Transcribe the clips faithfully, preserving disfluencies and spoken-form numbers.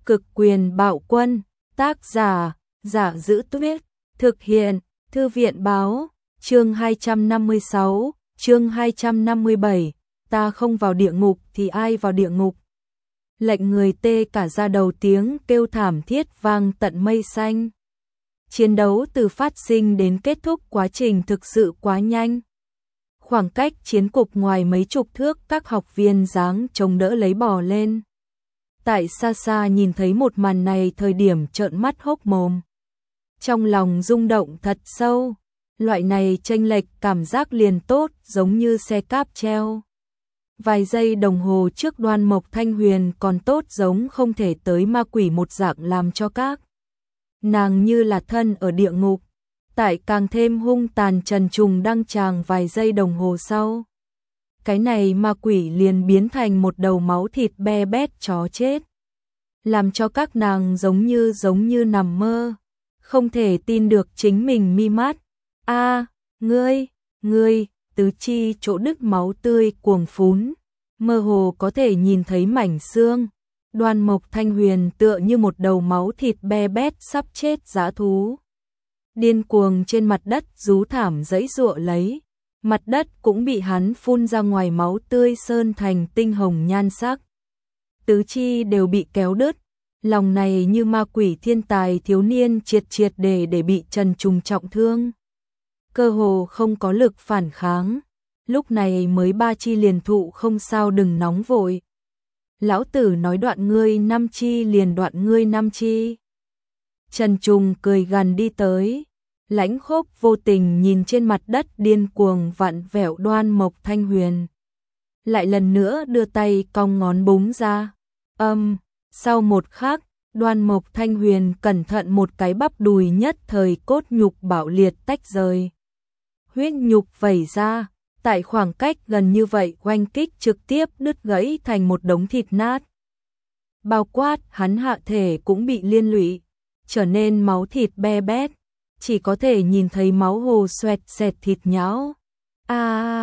Cực quyền bạo quân, tác giả, Giả Giữ Tuyết, thực hiện, Thư viện báo, chương hai trăm năm mươi sáu, chương hai trăm năm mươi bảy, ta không vào địa ngục thì ai vào địa ngục. Lệnh người tê cả da đầu, tiếng kêu thảm thiết vang tận mây xanh. Chiến đấu từ phát sinh đến kết thúc quá trình thực sự quá nhanh. Khoảng cách chiến cục ngoài mấy chục thước, các học viên giáng chống đỡ lấy bò lên. Tại xa xa nhìn thấy một màn này, thời điểm trợn mắt hốc mồm. Trong lòng rung động thật sâu, loại này chênh lệch cảm giác liền tốt giống như xe cáp treo. Vài giây đồng hồ trước Đoan Mộc Thanh Huyền còn tốt giống không thể tới ma quỷ một dạng, làm cho các nàng như là thân ở địa ngục. Tại càng thêm hung tàn trần trùng đăng tràng vài giây đồng hồ sau, cái này ma quỷ liền biến thành một đầu máu thịt be bét chó chết, làm cho các nàng giống như giống như nằm mơ, không thể tin được chính mình mi mắt. A, à, ngươi, ngươi, tứ chi chỗ đứt máu tươi cuồng phún, mơ hồ có thể nhìn thấy mảnh xương. Đoan Mộc Thanh Huyền tựa như một đầu máu thịt be bét sắp chết dã thú, điên cuồng trên mặt đất rú thảm giãy giụa lấy. Mặt đất cũng bị hắn phun ra ngoài máu tươi sơn thành tinh hồng nhan sắc. Tứ chi đều bị kéo đứt, lòng này như ma quỷ thiên tài thiếu niên triệt triệt để để bị trần trùng trọng thương. Cơ hồ không có lực phản kháng, lúc này mới ba chi liền thụ, không sao đừng nóng vội. Lão tử nói đoạn ngươi năm chi liền đoạn ngươi năm chi. Trần Trùng cười gằn đi tới. Lãnh Khốc vô tình nhìn trên mặt đất điên cuồng vặn vẹo Đoan Mộc Thanh Huyền, lại lần nữa đưa tay cong ngón búng ra. Âm, sau một khắc, Đoan Mộc Thanh Huyền cẩn thận một cái bắp đùi nhất thời cốt nhục bạo liệt tách rời. Huyết nhục vẩy ra, tại khoảng cách gần như vậy oanh kích trực tiếp đứt gãy thành một đống thịt nát. Bao quát hắn hạ thể cũng bị liên lụy, trở nên máu thịt be bét. Chỉ có thể nhìn thấy máu hồ xoẹt xẹt thịt nhão. A,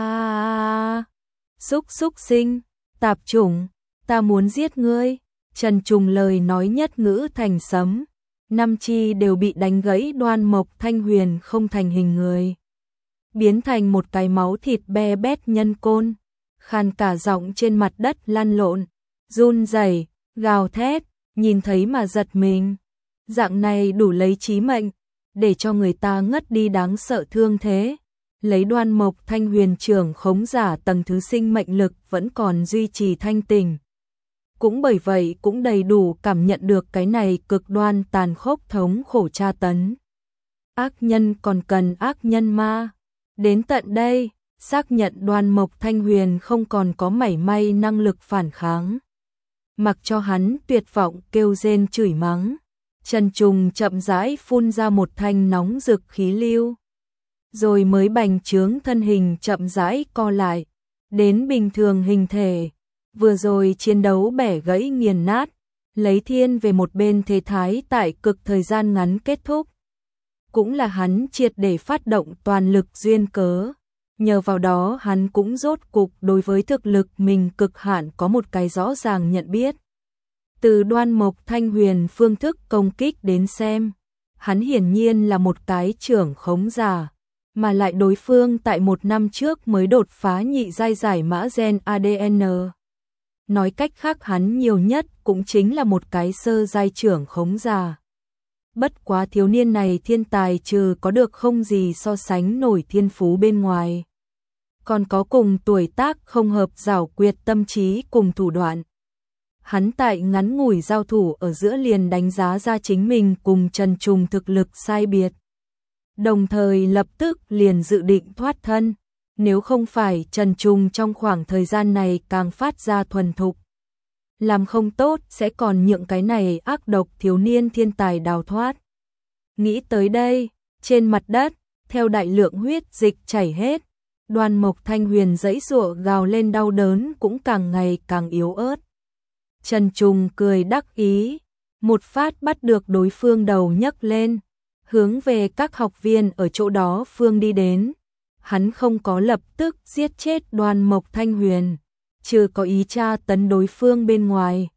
à, xúc xúc sinh, tạp chủng, ta muốn giết ngươi. Trần Trùng lời nói nhất ngữ thành sấm, năm chi đều bị đánh gãy. Đoan Mộc Thanh Huyền không thành hình người, biến thành một cái máu thịt be bét nhân côn, khàn cả giọng trên mặt đất lăn lộn, run rẩy, gào thét, nhìn thấy mà giật mình. Dạng này đủ lấy chí mệnh, để cho người ta ngất đi đáng sợ thương thế. Lấy Đoan Mộc Thanh Huyền trưởng khống giả tầng thứ sinh mệnh lực vẫn còn duy trì thanh tỉnh. Cũng bởi vậy cũng đầy đủ cảm nhận được cái này cực đoan tàn khốc thống khổ tra tấn. Ác nhân còn cần ác nhân ma. Đến tận đây, xác nhận Đoan Mộc Thanh Huyền không còn có mảy may năng lực phản kháng. Mặc cho hắn tuyệt vọng kêu rên chửi mắng. Trần Trùng chậm rãi phun ra một thanh nóng rực khí lưu, rồi mới bành trướng thân hình chậm rãi co lại, đến bình thường hình thể. Vừa rồi chiến đấu bẻ gãy nghiền nát, lấy thiên về một bên thế thái tại cực thời gian ngắn kết thúc. Cũng là hắn triệt để phát động toàn lực duyên cớ, nhờ vào đó hắn cũng rốt cục đối với thực lực mình cực hạn có một cái rõ ràng nhận biết. Từ Đoan Mộc Thanh Huyền phương thức công kích đến xem, hắn hiển nhiên là một cái trưởng khống giả, mà lại đối phương tại một năm trước mới đột phá nhị giai giải mã gen a đê en. Nói cách khác hắn nhiều nhất cũng chính là một cái sơ giai trưởng khống giả. Bất quá thiếu niên này thiên tài trừ có được không gì so sánh nổi thiên phú bên ngoài, còn có cùng tuổi tác không hợp giảo quyệt tâm trí cùng thủ đoạn. Hắn tại ngắn ngủi giao thủ ở giữa liền đánh giá ra chính mình cùng Trần Trùng thực lực sai biệt, đồng thời lập tức liền dự định thoát thân, nếu không phải Trần Trùng trong khoảng thời gian này càng phát ra thuần thục, làm không tốt sẽ còn nhượng cái này ác độc thiếu niên thiên tài đào thoát. Nghĩ tới đây, trên mặt đất, theo đại lượng huyết dịch chảy hết, Đoan Mộc Thanh Huyền giãy giụa gào lên đau đớn cũng càng ngày càng yếu ớt. Trần Trùng cười đắc ý, một phát bắt được đối phương đầu nhấc lên, hướng về các học viên ở chỗ đó phương đi đến. Hắn không có lập tức giết chết Đoan Mộc Thanh Huyền, trừ có ý tra tấn đối phương bên ngoài,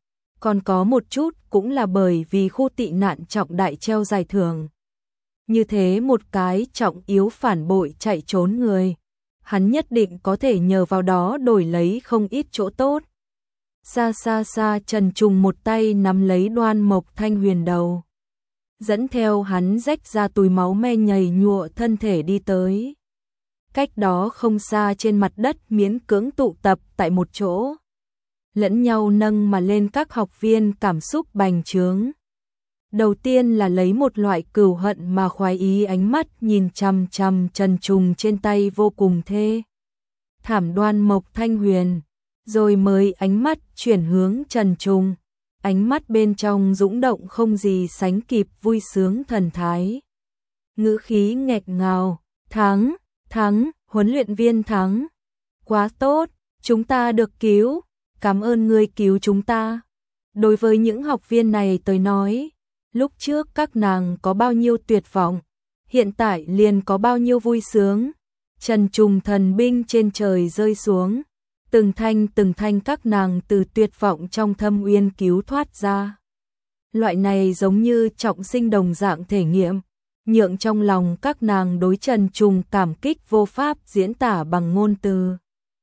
còn có một chút cũng là bởi vì khu tị nạn trọng đại treo giải thưởng. Như thế một cái trọng yếu phản bội chạy trốn người, hắn nhất định có thể nhờ vào đó đổi lấy không ít chỗ tốt. Xa xa xa Trần Trùng một tay nắm lấy Đoan Mộc Thanh Huyền đầu, dẫn theo hắn rách ra túi máu me nhầy nhụa thân thể đi tới. Cách đó không xa trên mặt đất miễn cưỡng tụ tập tại một chỗ, lẫn nhau nâng mà lên các học viên cảm xúc bành trướng. Đầu tiên là lấy một loại cừu hận mà khoái ý ánh mắt nhìn chằm chằm Trần Trùng trên tay vô cùng thê thảm Đoan Mộc Thanh Huyền, rồi mới ánh mắt chuyển hướng Trần Trùng, ánh mắt bên trong dũng động không gì sánh kịp vui sướng thần thái. Ngữ khí nghẹt ngào, thắng, thắng, huấn luyện viên thắng. Quá tốt, chúng ta được cứu, cảm ơn ngươi cứu chúng ta. Đối với những học viên này tới nói, lúc trước các nàng có bao nhiêu tuyệt vọng, hiện tại liền có bao nhiêu vui sướng. Trần Trùng thần binh trên trời rơi xuống, từng thanh từng thanh các nàng từ tuyệt vọng trong thâm uyên cứu thoát ra. Loại này giống như trọng sinh đồng dạng thể nghiệm, nhượng trong lòng các nàng đối Trần Trùng cảm kích vô pháp diễn tả bằng ngôn từ.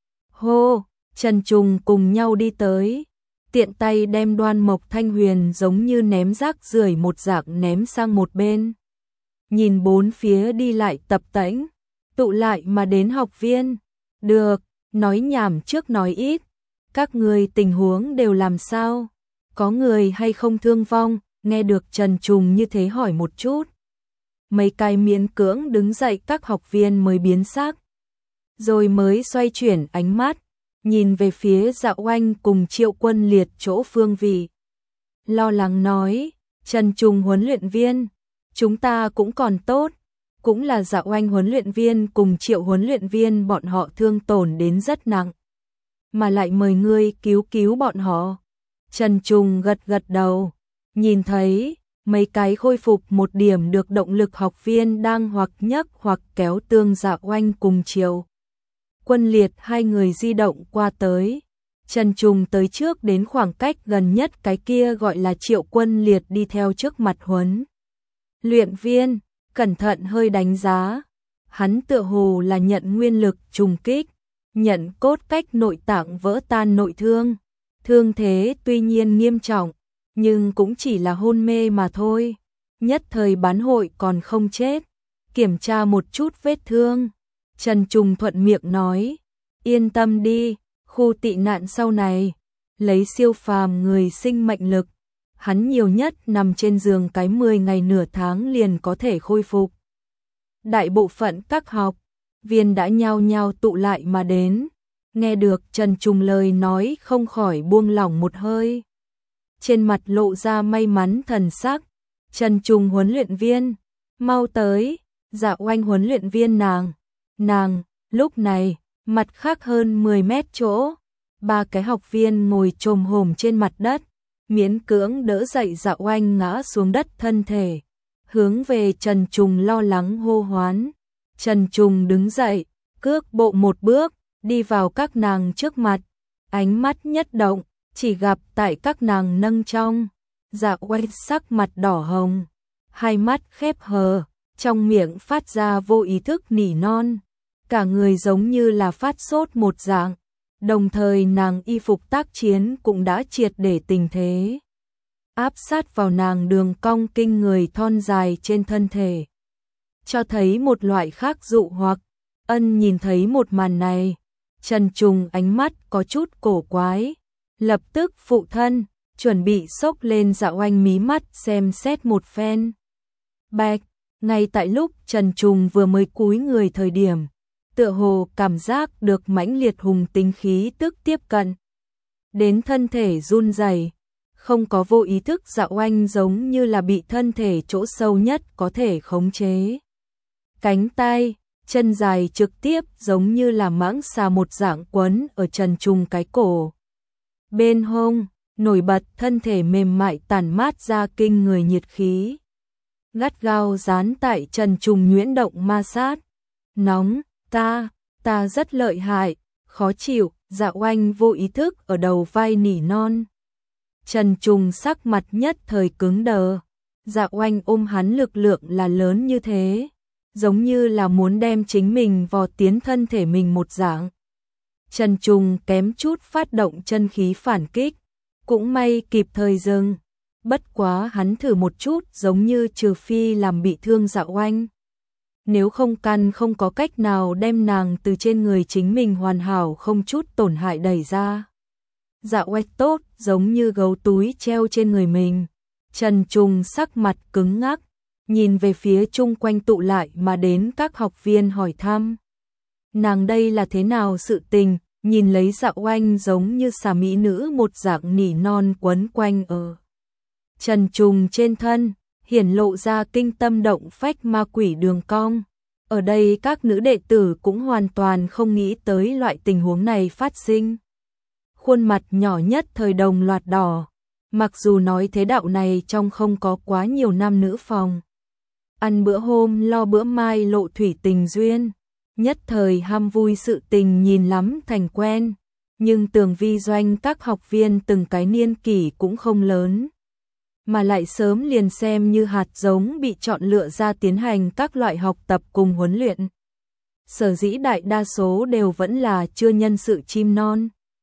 Hô, Trần Trùng cùng nhau đi tới, tiện tay đem Đoan Mộc Thanh Huyền giống như ném rác rưởi một dạng ném sang một bên. Nhìn bốn phía đi lại tập tễnh, tụ lại mà đến học viên. Được, nói nhảm trước nói ít, các người tình huống đều làm sao? Có người hay không thương vong? Nghe được Trần Trùng như thế hỏi một chút. Mấy cái miễn cưỡng đứng dậy các học viên mới biến sắc, rồi mới xoay chuyển ánh mắt, nhìn về phía Dạ Oanh cùng Triệu Quân Liệt chỗ phương vị. Lo lắng nói, Trần Trùng huấn luyện viên, chúng ta cũng còn tốt, cũng là Dạ Oanh huấn luyện viên cùng Triệu huấn luyện viên bọn họ thương tổn đến rất nặng, mà lại mời ngươi cứu cứu bọn họ. Trần Trùng gật gật đầu, nhìn thấy mấy cái khôi phục một điểm được động lực học viên đang hoặc nhấc hoặc kéo tương Dạ Oanh cùng Triệu Quân Liệt hai người di động qua tới. Trần Trùng tới trước đến khoảng cách gần nhất cái kia gọi là Triệu Quân Liệt đi theo trước mặt huấn luyện viên, cẩn thận hơi đánh giá. Hắn tựa hồ là nhận nguyên lực trùng kích, nhận cốt cách nội tạng vỡ tan nội thương. Thương thế tuy nhiên nghiêm trọng, nhưng cũng chỉ là hôn mê mà thôi. Nhất thời bán hội còn không chết. Kiểm tra một chút vết thương. Trần Trùng thuận miệng nói, yên tâm đi, khu tị nạn sau này, lấy siêu phàm người sinh mệnh lực, hắn nhiều nhất nằm trên giường cái mười ngày nửa tháng liền có thể khôi phục. Đại bộ phận các học viên đã nhao nhao tụ lại mà đến, nghe được Trần Trùng lời nói không khỏi buông lỏng một hơi. Trên mặt lộ ra may mắn thần sắc, Trần Trùng huấn luyện viên, mau tới, Dạ Oanh huấn luyện viên nàng. Nàng, lúc này, mặt khác hơn mười mét chỗ, ba cái học viên ngồi chồm hổm trên mặt đất, miễn cưỡng đỡ dậy Dạ Oanh ngã xuống đất thân thể, hướng về Trần Trùng lo lắng hô hoán. Trần Trùng đứng dậy, cước bộ một bước, đi vào các nàng trước mặt, ánh mắt nhất động, chỉ gặp tại các nàng nâng trong, Dạ Oanh sắc mặt đỏ hồng, hai mắt khép hờ, trong miệng phát ra vô ý thức nỉ non, cả người giống như là phát sốt một dạng, đồng thời nàng y phục tác chiến cũng đã triệt để tình thế áp sát vào nàng đường cong kinh người thon dài trên thân thể, cho thấy một loại khác dụ hoặc. Ân nhìn thấy một màn này, Trần Trùng ánh mắt có chút cổ quái, lập tức phụ thân, chuẩn bị xốc lên Dạ Oanh mí mắt xem xét một phen. Bạch, ngay tại lúc Trần Trùng vừa mới cúi người thời điểm, tựa hồ cảm giác được mãnh liệt hùng tính khí tức tiếp cận đến thân thể run rẩy, không có vô ý thức Dạ Oanh giống như là bị thân thể chỗ sâu nhất có thể khống chế. Cánh tay, chân dài trực tiếp giống như là mãng xà một dạng quấn ở Trần Trùng cái cổ. Bên hông, nổi bật thân thể mềm mại tản mát ra kinh người nhiệt khí, gắt gao dán tại Trần Trùng nhuyễn động ma sát. Nóng, ta, ta rất lợi hại, khó chịu, Dạ Oanh vô ý thức ở đầu vai nỉ non. Trần Trùng sắc mặt nhất thời cứng đờ. Dạ Oanh ôm hắn lực lượng là lớn như thế, giống như là muốn đem chính mình vò tiến thân thể mình một dạng. Trần Trùng kém chút phát động chân khí phản kích, cũng may kịp thời dừng. Bất quá hắn thử một chút giống như trừ phi làm bị thương Dạ Oanh. Nếu không căn không có cách nào đem nàng từ trên người chính mình hoàn hảo không chút tổn hại đẩy ra. Dạ Oanh tốt giống như gấu túi treo trên người mình. Trần Trùng sắc mặt cứng ngắc, nhìn về phía chung quanh tụ lại mà đến các học viên hỏi thăm. Nàng đây là thế nào sự tình, nhìn lấy Dạ Oanh giống như xà mỹ nữ một dạng nỉ non quấn quanh ở Trần Trùng trên thân, hiển lộ ra kinh tâm động phách ma quỷ đường cong. Ở đây các nữ đệ tử cũng hoàn toàn không nghĩ tới loại tình huống này phát sinh. Khuôn mặt nhỏ nhất thời đồng loạt đỏ, mặc dù nói thế đạo này trong không có quá nhiều nam nữ phòng. Ăn bữa hôm lo bữa mai lộ thủy tình duyên, nhất thời ham vui sự tình nhìn lắm thành quen, nhưng tường vi doanh các học viên từng cái niên kỷ cũng không lớn, mà lại sớm liền xem như hạt giống bị chọn lựa ra tiến hành các loại học tập cùng huấn luyện. Sở dĩ đại đa số đều vẫn là chưa nhân sự chim non.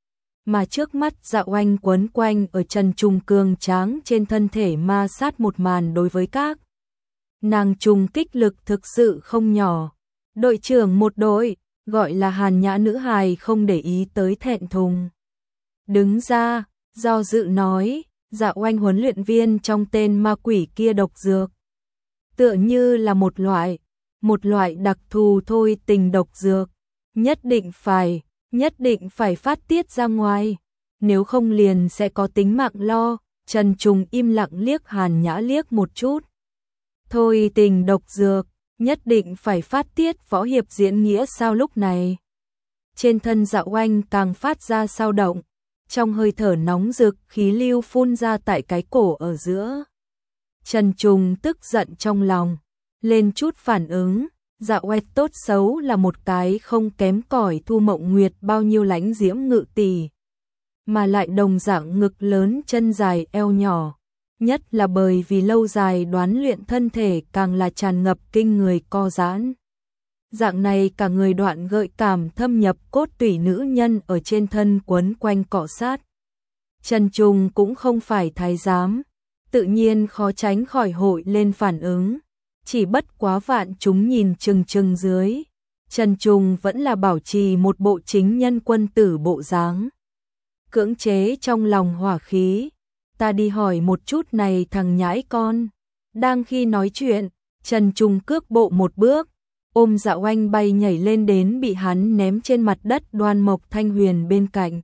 Mà trước mắt Dạ Oanh quấn quanh ở Trần Trùng cường tráng trên thân thể ma sát một màn đối với các nàng trùng kích lực thực sự không nhỏ. Đội trưởng một đội, gọi là Hàn Nhã nữ hài không để ý tới thẹn thùng. Đứng ra, do dự nói, Dạ Oanh huấn luyện viên trong tên ma quỷ kia độc dược. Tựa như là một loại, một loại đặc thù thôi tình độc dược. Nhất định phải, nhất định phải phát tiết ra ngoài. Nếu không liền sẽ có tính mạng lo. Trần Trùng im lặng liếc Hàn Nhã liếc một chút. Thôi tình độc dược, nhất định phải phát tiết võ hiệp diễn nghĩa sao lúc này. Trên thân Dạ Oanh càng phát ra sao động. Trong hơi thở nóng rực khí lưu phun ra tại cái cổ ở giữa. Trần Trùng tức giận trong lòng, lên chút phản ứng. Dạ Oanh tốt xấu là một cái không kém cỏi Thu Mộng Nguyệt bao nhiêu lãnh diễm ngự tỷ, mà lại đồng dạng ngực lớn chân dài eo nhỏ, nhất là bởi vì lâu dài đoán luyện thân thể càng là tràn ngập kinh người co giãn. Dạng này cả người đoạn gợi cảm thâm nhập cốt tủy nữ nhân ở trên thân quấn quanh cọ sát. Trần Trùng cũng không phải thái giám, tự nhiên khó tránh khỏi hội lên phản ứng. Chỉ bất quá vạn chúng nhìn chừng chừng dưới, Trần Trùng vẫn là bảo trì một bộ chính nhân quân tử bộ dáng. Cưỡng chế trong lòng hỏa khí, ta đi hỏi một chút này thằng nhãi con. Đang khi nói chuyện, Trần Trùng cước bộ một bước, ôm Dạ Oanh bay nhảy lên đến bị hắn ném trên mặt đất Đoan Mộc Thanh Huyền bên cạnh,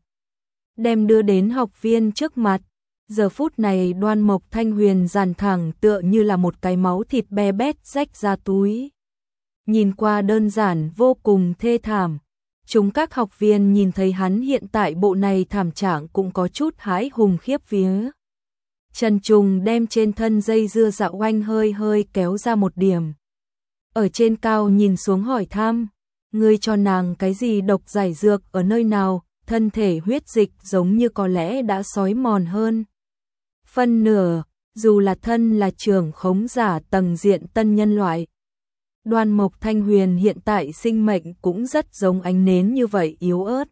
đem đưa đến học viên trước mặt. Giờ phút này Đoan Mộc Thanh Huyền dàn thẳng tựa như là một cái máu thịt be bét rách ra túi. Nhìn qua đơn giản vô cùng thê thảm. Chúng các học viên nhìn thấy hắn hiện tại bộ này thảm trạng cũng có chút hãi hùng khiếp vía. Trần Trùng đem trên thân dây dưa Dạ Oanh hơi hơi kéo ra một điểm. Ở trên cao nhìn xuống hỏi thăm, ngươi cho nàng cái gì độc giải dược ở nơi nào, thân thể huyết dịch giống như có lẽ đã sói mòn hơn phân nửa, dù là thân là trưởng khống giả tầng diện tân nhân loại. Đoan Mộc Thanh Huyền hiện tại sinh mệnh cũng rất giống ánh nến như vậy yếu ớt.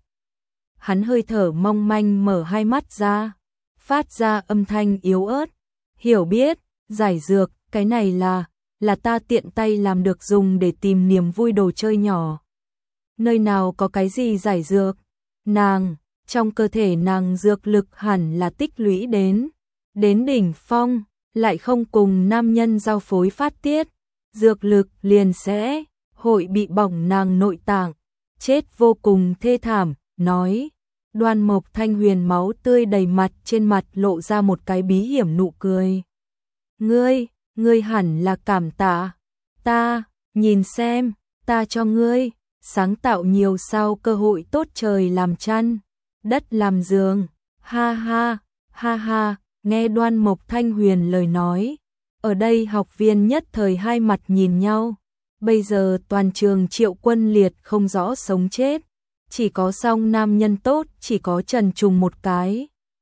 Hắn hơi thở mong manh mở hai mắt ra, phát ra âm thanh yếu ớt. Hiểu biết, giải dược, cái này là, là ta tiện tay làm được dùng để tìm niềm vui đồ chơi nhỏ. Nơi nào có cái gì giải dược? Nàng, trong cơ thể nàng dược lực hẳn là tích lũy đến. Đến đỉnh phong, lại không cùng nam nhân giao phối phát tiết, dược lực liền sẽ hội bị bỏng nàng nội tạng, chết vô cùng thê thảm, nói. Đoan Mộc Thanh Huyền máu tươi đầy mặt, trên mặt lộ ra một cái bí hiểm nụ cười. Ngươi, ngươi hẳn là cảm tạ, ta, nhìn xem, ta cho ngươi, sáng tạo nhiều sao cơ hội tốt trời làm chăn, đất làm giường, ha ha, ha ha. Nghe Đoan Mộc Thanh Huyền lời nói, ở đây học viên nhất thời hai mặt nhìn nhau. Bây giờ toàn trường Triệu Quân Liệt không rõ sống chết, chỉ có song nam nhân tốt, chỉ có Trần Trùng một cái.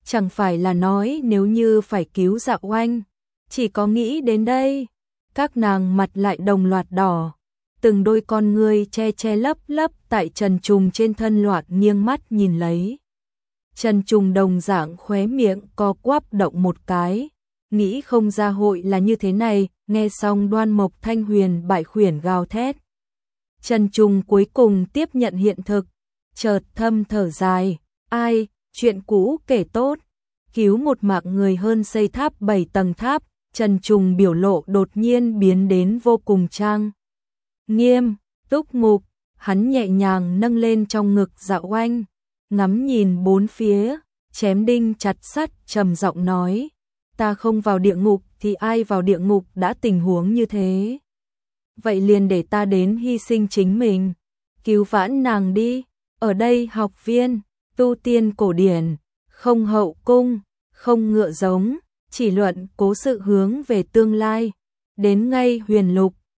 chẳng phải là nói nếu như phải cứu Dạ Oanh, chỉ có nghĩ đến đây, các nàng mặt lại đồng loạt đỏ, từng đôi con ngươi che che lấp lấp tại Trần Trùng trên thân loạt nghiêng mắt nhìn lấy. Trần Trùng đồng dạng khóe miệng co quắp động một cái, nghĩ không ra hội là như thế này, nghe xong Đoan Mộc Thanh Huyền bại khuyển gào thét. Trần Trùng cuối cùng tiếp nhận hiện thực, chợt thâm thở dài, ai, chuyện cũ kể tốt, cứu một mạng người hơn xây tháp bảy tầng tháp. Trần Trùng biểu lộ đột nhiên biến đến vô cùng trang nghiêm, túc mục, hắn nhẹ nhàng nâng lên trong ngực Dạ Oanh, ngắm nhìn bốn phía, chém đinh chặt sắt, trầm giọng nói, ta không vào địa ngục thì ai vào địa ngục, đã tình huống như thế. Vậy liền để ta đến hy sinh chính mình, cứu vãn nàng đi, ở đây học viên, tu tiên cổ điển, không hậu cung, không ngựa giống, chỉ luận cố sự hướng về tương lai, đến ngay huyền lục,